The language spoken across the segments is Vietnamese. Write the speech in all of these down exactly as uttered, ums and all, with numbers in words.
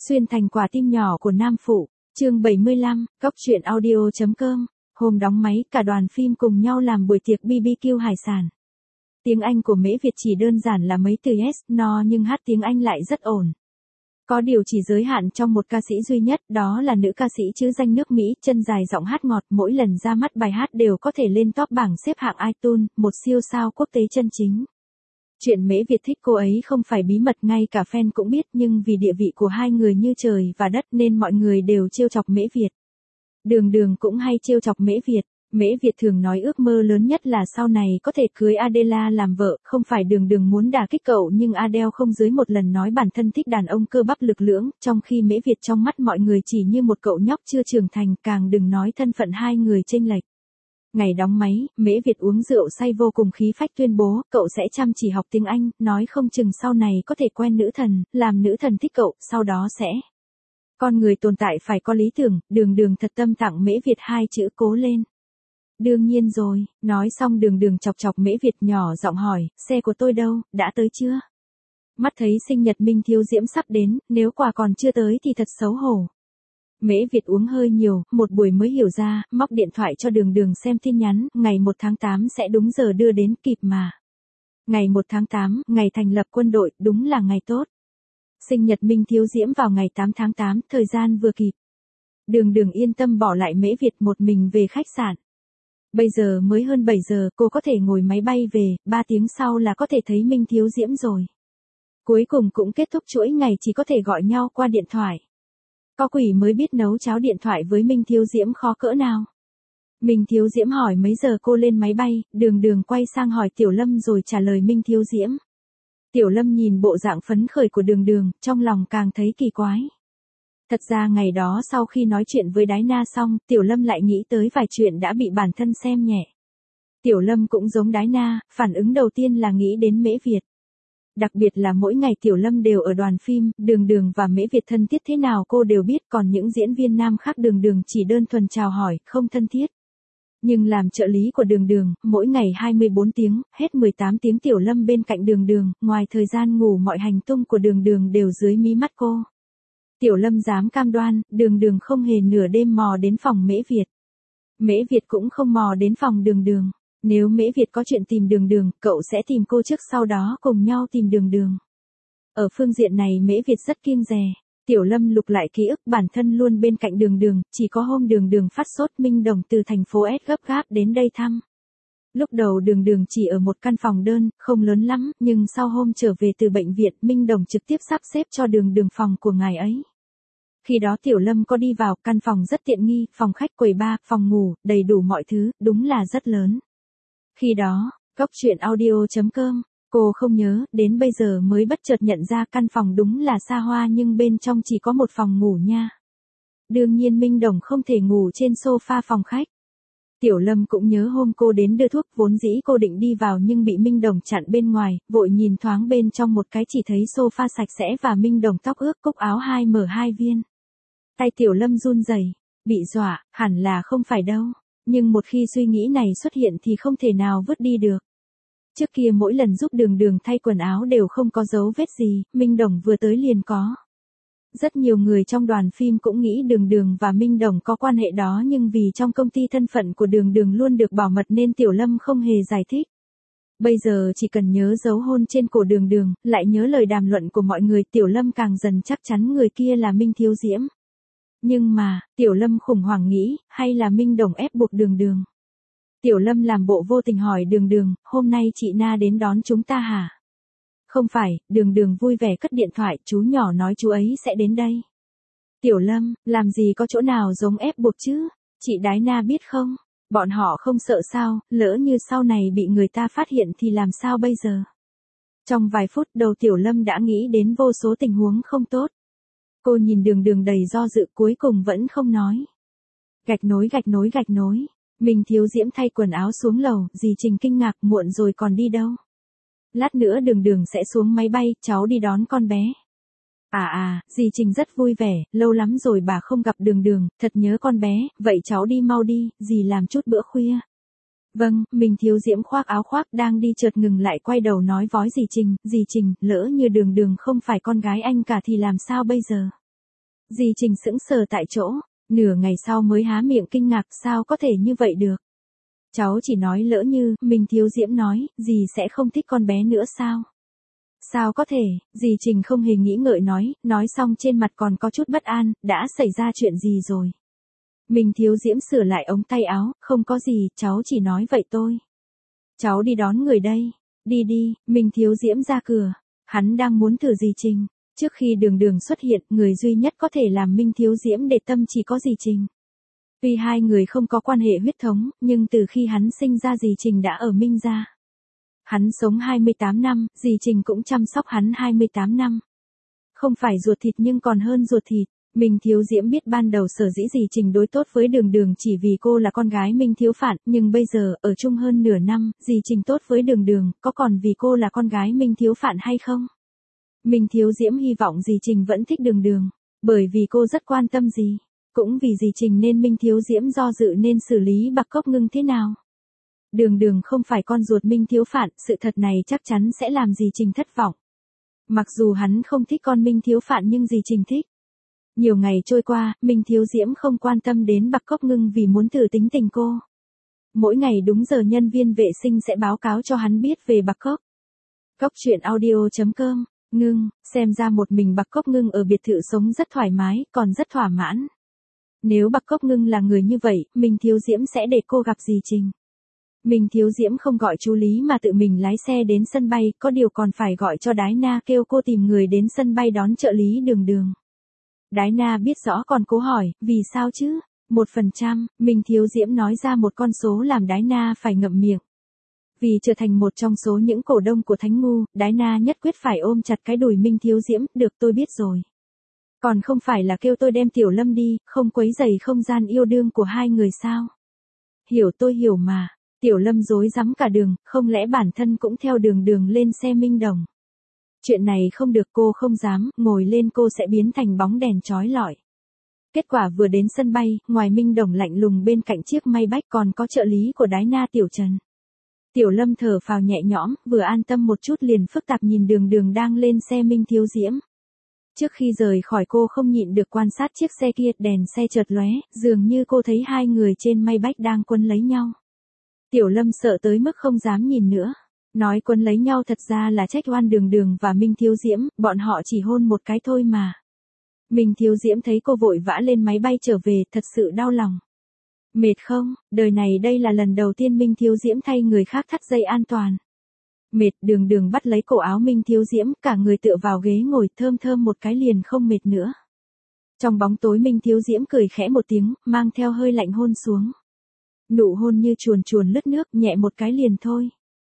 Xuyên thành quả tim nhỏ của nam phụ, chương bảy mươi lăm, góc truyện audio.com. Hôm đóng máy, cả đoàn phim cùng nhau làm buổi tiệc bê bê kiu hải sản. Tiếng Anh của Mễ Việt chỉ đơn giản là mấy từ yes, no nhưng hát tiếng Anh lại rất ổn. Có điều chỉ giới hạn trong một ca sĩ duy nhất, đó là nữ ca sĩ trứ danh nước Mỹ, chân dài giọng hát ngọt, mỗi lần ra mắt bài hát đều có thể lên top bảng xếp hạng iTunes, một siêu sao quốc tế chân chính. Chuyện Mễ Việt thích cô ấy không phải bí mật, ngay cả fan cũng biết, nhưng vì địa vị của hai người như trời và đất nên mọi người đều trêu chọc Mễ Việt. Đường Đường cũng hay trêu chọc Mễ Việt. Mễ Việt thường nói ước mơ lớn nhất là sau này có thể cưới Adele làm vợ, không phải Đường Đường muốn đả kích cậu nhưng Adele không dưới một lần nói bản thân thích đàn ông cơ bắp lực lưỡng, trong khi Mễ Việt trong mắt mọi người chỉ như một cậu nhóc chưa trưởng thành, càng đừng nói thân phận hai người chênh lệch. Ngày đóng máy, Mễ Việt uống rượu say vô cùng khí phách tuyên bố, cậu sẽ chăm chỉ học tiếng Anh, nói không chừng sau này có thể quen nữ thần, làm nữ thần thích cậu, sau đó sẽ... Con người tồn tại phải có lý tưởng, Đường Đường thật tâm tặng Mễ Việt hai chữ cố lên. Đương nhiên rồi, nói xong Đường Đường chọc chọc Mễ Việt nhỏ giọng hỏi, xe của tôi đâu, đã tới chưa? Mắt thấy sinh nhật Minh Thiếu Diễm sắp đến, nếu quà còn chưa tới thì thật xấu hổ. Mễ Việt uống hơi nhiều, một buổi mới hiểu ra, móc điện thoại cho Đường Đường xem tin nhắn, ngày một tháng tám sẽ đúng giờ đưa đến, kịp mà. Ngày một tháng tám, ngày thành lập quân đội, đúng là ngày tốt. Sinh nhật Minh Thiếu Diễm vào ngày tám tháng tám, thời gian vừa kịp. Đường Đường yên tâm bỏ lại Mễ Việt một mình về khách sạn. Bây giờ mới hơn bảy giờ, cô có thể ngồi máy bay về, ba tiếng sau là có thể thấy Minh Thiếu Diễm rồi. Cuối cùng cũng kết thúc chuỗi ngày chỉ có thể gọi nhau qua điện thoại. Có quỷ mới biết nấu cháo điện thoại với Minh Thiếu Diễm khó cỡ nào. Minh Thiếu Diễm hỏi mấy giờ cô lên máy bay, Đường Đường quay sang hỏi Tiểu Lâm rồi trả lời Minh Thiếu Diễm. Tiểu Lâm nhìn bộ dạng phấn khởi của Đường Đường, trong lòng càng thấy kỳ quái. Thật ra ngày đó sau khi nói chuyện với Đái Na xong, Tiểu Lâm lại nghĩ tới vài chuyện đã bị bản thân xem nhẹ. Tiểu Lâm cũng giống Đái Na, phản ứng đầu tiên là nghĩ đến Mễ Việt. Đặc biệt là mỗi ngày Tiểu Lâm đều ở đoàn phim, Đường Đường và Mễ Việt thân thiết thế nào cô đều biết, còn những diễn viên nam khác Đường Đường chỉ đơn thuần chào hỏi, không thân thiết. Nhưng làm trợ lý của Đường Đường, mỗi ngày hai mươi bốn tiếng, hết mười tám tiếng Tiểu Lâm bên cạnh Đường Đường, ngoài thời gian ngủ mọi hành tung của Đường Đường đều dưới mí mắt cô. Tiểu Lâm dám cam đoan, Đường Đường không hề nửa đêm mò đến phòng Mễ Việt. Mễ Việt cũng không mò đến phòng Đường Đường. Nếu Mễ Việt có chuyện tìm Đường Đường, cậu sẽ tìm cô trước sau đó cùng nhau tìm Đường Đường. Ở phương diện này Mễ Việt rất kiêng dè. Tiểu Lâm lục lại ký ức bản thân luôn bên cạnh Đường Đường, chỉ có hôm Đường Đường phát sốt Minh Đồng từ thành phố S gấp gáp đến đây thăm. Lúc đầu Đường Đường chỉ ở một căn phòng đơn, không lớn lắm, nhưng sau hôm trở về từ bệnh viện, Minh Đồng trực tiếp sắp xếp cho Đường Đường phòng của ngài ấy. Khi đó Tiểu Lâm có đi vào, căn phòng rất tiện nghi, phòng khách, quầy bar, phòng ngủ, đầy đủ mọi thứ, đúng là rất lớn. Khi đó, góc truyện audio.com, cô không nhớ, đến bây giờ mới bất chợt nhận ra căn phòng đúng là xa hoa nhưng bên trong chỉ có một phòng ngủ nha. Đương nhiên Minh Đồng không thể ngủ trên sofa phòng khách. Tiểu Lâm cũng nhớ hôm cô đến đưa thuốc, vốn dĩ cô định đi vào nhưng bị Minh Đồng chặn bên ngoài, vội nhìn thoáng bên trong một cái chỉ thấy sofa sạch sẽ và Minh Đồng tóc ướt, cúc áo hai m hai viên. Tay Tiểu Lâm run rẩy, bị dọa, hẳn là không phải đâu. Nhưng một khi suy nghĩ này xuất hiện thì không thể nào vứt đi được. Trước kia mỗi lần giúp Đường Đường thay quần áo đều không có dấu vết gì, Minh Đồng vừa tới liền có. Rất nhiều người trong đoàn phim cũng nghĩ Đường Đường và Minh Đồng có quan hệ đó nhưng vì trong công ty thân phận của Đường Đường luôn được bảo mật nên Tiểu Lâm không hề giải thích. Bây giờ chỉ cần nhớ dấu hôn trên cổ Đường Đường, lại nhớ lời đàm luận của mọi người, Tiểu Lâm càng dần chắc chắn người kia là Minh Thiếu Diễm. Nhưng mà, Tiểu Lâm khủng hoảng nghĩ, hay là Minh Đồng ép buộc Đường Đường. Tiểu Lâm làm bộ vô tình hỏi Đường Đường, hôm nay chị Na đến đón chúng ta hả? Không phải, Đường Đường vui vẻ cất điện thoại, chú nhỏ nói chú ấy sẽ đến đây. Tiểu Lâm, làm gì có chỗ nào giống ép buộc chứ? Chị Đái Na biết không? Bọn họ không sợ sao, lỡ như sau này bị người ta phát hiện thì làm sao bây giờ? Trong vài phút đầu Tiểu Lâm đã nghĩ đến vô số tình huống không tốt. Cô nhìn Đường Đường đầy do dự, cuối cùng vẫn không nói. Gạch nối gạch nối gạch nối. Minh Thiếu Diễm thay quần áo xuống lầu, dì Trình kinh ngạc, muộn rồi còn đi đâu? Lát nữa Đường Đường sẽ xuống máy bay, cháu đi đón con bé. À à, dì Trình rất vui vẻ, lâu lắm rồi bà không gặp Đường Đường, thật nhớ con bé, vậy cháu đi mau đi, dì làm chút bữa khuya. Vâng, Minh Thiếu Diễm khoác áo khoác đang đi chợt ngừng lại quay đầu nói vói dì Trình, dì Trình, lỡ như Đường Đường không phải con gái anh cả thì làm sao bây giờ? Dì Trình sững sờ tại chỗ, nửa ngày sau mới há miệng kinh ngạc sao có thể như vậy được. Cháu chỉ nói lỡ như, Minh Thiếu Diễm nói, dì sẽ không thích con bé nữa sao? Sao có thể, dì Trình không hề nghĩ ngợi nói, nói xong trên mặt còn có chút bất an, đã xảy ra chuyện gì rồi? Minh Thiếu Diễm sửa lại ống tay áo, không có gì, cháu chỉ nói vậy thôi. Cháu đi đón người đây. Đi đi, Minh Thiếu Diễm ra cửa. Hắn đang muốn thử dì Trình. Trước khi Đường Đường xuất hiện, người duy nhất có thể làm Minh Thiếu Diễm để tâm chỉ có dì Trình. Tuy hai người không có quan hệ huyết thống, nhưng từ khi hắn sinh ra dì Trình đã ở Minh gia. Hắn sống hai mươi tám năm, dì Trình cũng chăm sóc hắn hai mươi tám năm. Không phải ruột thịt nhưng còn hơn ruột thịt. Minh Thiếu Diễm biết ban đầu sở dĩ dì Trình đối tốt với Đường Đường chỉ vì cô là con gái Minh Thiếu Phạn, nhưng bây giờ, ở chung hơn nửa năm, dì Trình tốt với Đường Đường, có còn vì cô là con gái Minh Thiếu Phạn hay không? Minh Thiếu Diễm hy vọng dì Trình vẫn thích Đường Đường, bởi vì cô rất quan tâm dì. Cũng vì dì Trình nên Minh Thiếu Diễm do dự nên xử lý Bạc Cốc Ngưng thế nào. Đường Đường không phải con ruột Minh Thiếu Phạn, sự thật này chắc chắn sẽ làm dì Trình thất vọng. Mặc dù hắn không thích con Minh Thiếu Phạn nhưng dì Trình thích. Nhiều ngày trôi qua, Minh Thiếu Diễm không quan tâm đến Bạc Cốc Ngưng vì muốn thử tính tình cô. Mỗi ngày đúng giờ nhân viên vệ sinh sẽ báo cáo cho hắn biết về Bạc Cốc. Cốc truyện audio chấm com, Ngưng, xem ra một mình Bạc Cốc Ngưng ở biệt thự sống rất thoải mái, còn rất thỏa mãn. Nếu Bạc Cốc Ngưng là người như vậy, Minh Thiếu Diễm sẽ để cô gặp dì Trình. Minh Thiếu Diễm không gọi chú Lý mà tự mình lái xe đến sân bay, có điều còn phải gọi cho Đái Na kêu cô tìm người đến sân bay đón trợ lý Đường Đường. Đái Na biết rõ còn cố hỏi, vì sao chứ? Một phần trăm, Minh Thiếu Diễm nói ra một con số làm Đái Na phải ngậm miệng. Vì trở thành một trong số những cổ đông của Thánh Ngu, Đái Na nhất quyết phải ôm chặt cái đùi Minh Thiếu Diễm, được tôi biết rồi. Còn không phải là kêu tôi đem Tiểu Lâm đi, không quấy rầy không gian yêu đương của hai người sao? Hiểu tôi hiểu mà, Tiểu Lâm rối rắm cả đường, không lẽ bản thân cũng theo Đường Đường lên xe Minh Đồng. Chuyện này không được cô không dám, ngồi lên cô sẽ biến thành bóng đèn chói lọi. Kết quả vừa đến sân bay, ngoài Minh Đồng lạnh lùng bên cạnh chiếc may bách còn có trợ lý của Đái Na Tiểu Trần. Tiểu Lâm thở phào nhẹ nhõm, vừa an tâm một chút liền phức tạp nhìn Đường Đường đang lên xe Minh Thiếu Diễm. Trước khi rời khỏi cô không nhịn được quan sát chiếc xe kia, đèn xe chợt lóe, dường như cô thấy hai người trên may bách đang quấn lấy nhau. Tiểu Lâm sợ tới mức không dám nhìn nữa. Nói quấn lấy nhau thật ra là trách oan Đường Đường và Minh Thiếu Diễm, bọn họ chỉ hôn một cái thôi mà. Minh Thiếu Diễm thấy cô vội vã lên máy bay trở về, thật sự đau lòng. Mệt không, đời này đây là lần đầu tiên Minh Thiếu Diễm thay người khác thắt dây an toàn. Mệt, Đường Đường bắt lấy cổ áo Minh Thiếu Diễm, cả người tựa vào ghế ngồi thơm thơm một cái liền không mệt nữa. Trong bóng tối Minh Thiếu Diễm cười khẽ một tiếng, mang theo hơi lạnh hôn xuống. Nụ hôn như chuồn chuồn lướt nước, nhẹ một cái liền thôi.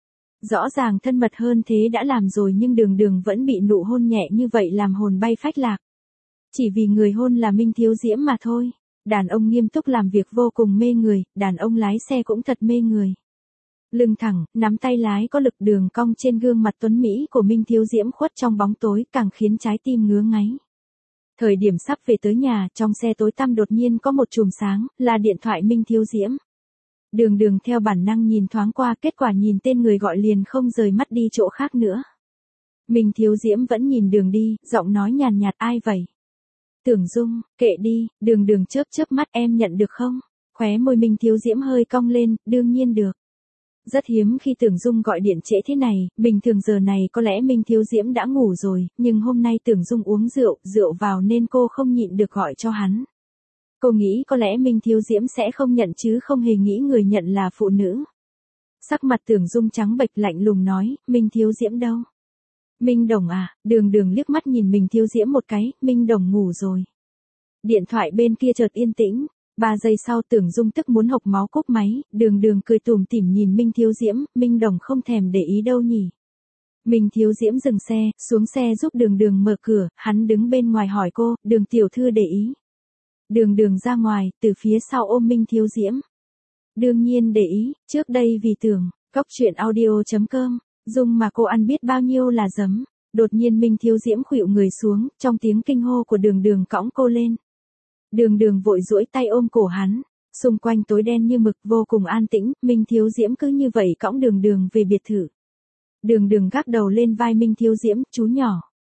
Rõ ràng thân mật hơn thế đã làm rồi nhưng Đường Đường vẫn bị nụ hôn nhẹ như vậy làm hồn bay phách lạc. Chỉ vì người hôn là Minh Thiếu Diễm mà thôi. Đàn ông nghiêm túc làm việc vô cùng mê người, đàn ông lái xe cũng thật mê người. Lưng thẳng, nắm tay lái có lực, đường cong trên gương mặt tuấn Mỹ của Minh Thiếu Diễm khuất trong bóng tối càng khiến trái tim ngứa ngáy. Thời điểm sắp về tới nhà, trong xe tối tăm đột nhiên có một chùm sáng, là điện thoại Minh Thiếu Diễm. Đường Đường theo bản năng nhìn thoáng qua, kết quả nhìn tên người gọi liền không rời mắt đi chỗ khác nữa. Minh Thiếu Diễm vẫn nhìn Đường đi, giọng nói nhàn nhạt, ai vậy? Tưởng Dung, kệ đi. Đường Đường chớp chớp mắt, em nhận được không? Khóe môi Minh Thiếu Diễm hơi cong lên, đương nhiên được. Rất hiếm khi Tưởng Dung gọi điện trễ thế này, bình thường giờ này có lẽ Minh Thiếu Diễm đã ngủ rồi, nhưng hôm nay Tưởng Dung uống rượu, rượu vào nên cô không nhịn được gọi cho hắn. Cô nghĩ có lẽ Minh Thiếu Diễm sẽ không nhận chứ không hề nghĩ người nhận là phụ nữ. Sắc mặt Tưởng Dung trắng bệch lạnh lùng nói, Minh Thiếu Diễm đâu? Minh Đồng à? Đường Đường liếc mắt nhìn Minh Thiếu Diễm một cái, Minh Đồng ngủ rồi. Điện thoại bên kia chợt yên tĩnh. Ba giây sau Tưởng Dung tức muốn hộc máu cúp máy, Đường Đường cười tủm tỉm nhìn Minh Thiếu Diễm, Minh Đồng không thèm để ý đâu nhỉ. Minh Thiếu Diễm dừng xe, xuống xe giúp Đường Đường mở cửa, hắn đứng bên ngoài hỏi cô, Đường tiểu thư để ý. Đường Đường ra ngoài, từ phía sau ôm Minh Thiếu Diễm. Đương nhiên để ý, trước đây vì Tưởng, cốc truyện audio chấm com, Dung mà cô ăn biết bao nhiêu là giấm. Đột nhiên Minh Thiếu Diễm khuỵu người xuống, trong tiếng kinh hô của Đường Đường cõng cô lên. Đường Đường vội duỗi tay ôm cổ hắn, xung quanh tối đen như mực vô cùng an tĩnh, Minh Thiếu Diễm cứ như vậy cõng Đường Đường về biệt thự. Đường Đường gác đầu lên vai Minh Thiếu Diễm, chú nhỏ.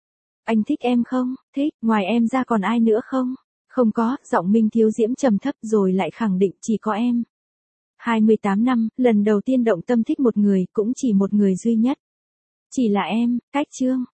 Anh thích em không? Thích, ngoài em ra còn ai nữa không? Không có, giọng Minh Thiếu Diễm trầm thấp rồi lại khẳng định chỉ có em. hai mươi tám năm, lần đầu tiên động tâm thích một người, cũng chỉ một người duy nhất. Chỉ là em, Cách Trương.